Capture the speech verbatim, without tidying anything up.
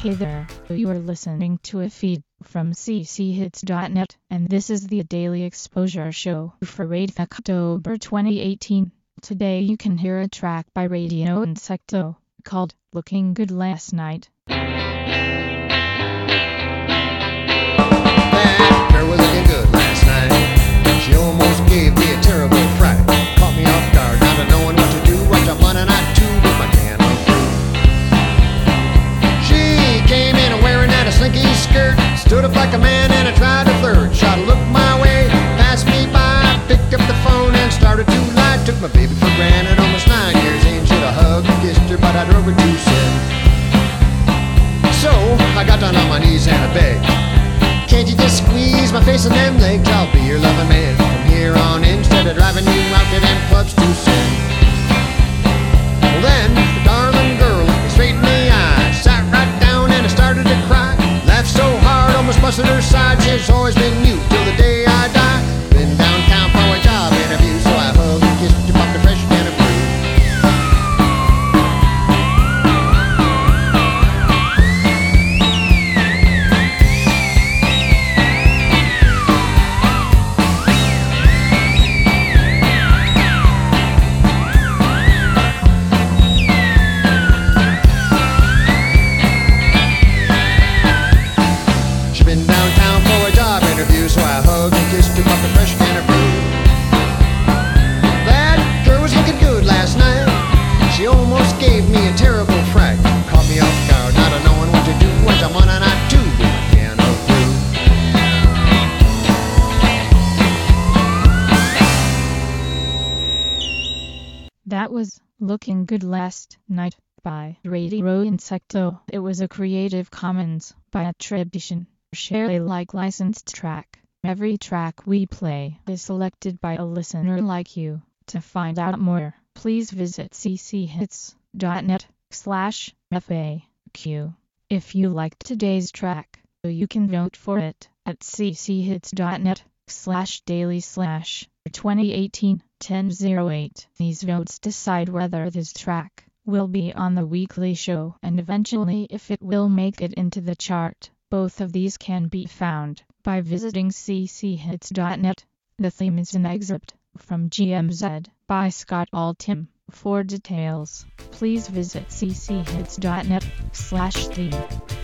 Hey there, you are listening to a feed from c c hits dot net, and this is the Daily Exposure Show for October twenty eighteen. Today you can hear a track by Radio Insecto, called Looking Good Last Night. That girl was looking good last night. She almost gave me a terrible fright. Caught me off guard, not knowing what to do. Watch up on a night two with my can of fruit. She came in wearing that a slinky skirt. Stood up like a man and I tried to flirt. Shot a look my way, passed me by. Picked up the phone and started to lie. Took my baby for granted, almost nine years in. Should have hugged and kissed her, but I drove her too soon. So I got down on my knees and I begged, can't you just squeeze my face and them legs? I'll be your loving man from here on in, instead of driving you out to them clubs too soon. Well then, the darling girl looked me straight in the eye, sat right down and I started to cry. Laughed so hard, almost busted her side. She's always been you till the day I die. Been downtown for a job interview, so I hugged and kissed her, popped a fresh can of fruit. So I hugged and kissed her, popped a fresh can of fruit. That girl was looking good last night. She almost gave me a terrible fright. Caught me off guard, not knowing what to do. Once I'm on a night two with my can of fruit. That was Looking Good Last Night by Radio Insecto. It was a Creative Commons by attribution, share Alike licensed track. Every track we play is selected by a listener like you. To find out more, please visit c c hits dot net slash F A Q. If you liked today's track, you can vote for it at c c hits dot net slash daily slash twenty eighteen ten oh eight. These votes decide whether this track will be on the weekly show and eventually if it will make it into the chart. Both of these can be found by visiting c c hits dot net. The theme is an excerpt from G M Z by Scott Altham. For details, please visit c c hits dot net slash theme.